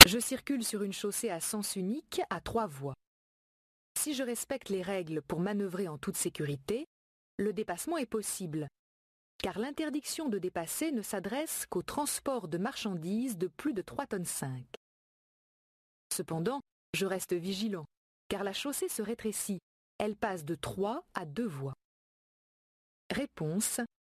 Je circule sur une chaussée à sens unique à 3 voies. Si je respecte les règles pour manœuvrer en toute sécurité, le dépassement est possible, car l'interdiction de dépasser ne s'adresse qu'au transport de marchandises de plus de 3,5 tonnes. Cependant, je reste vigilant, car la chaussée se rétrécit. Elle passe de 3 à 2 voies. Réponse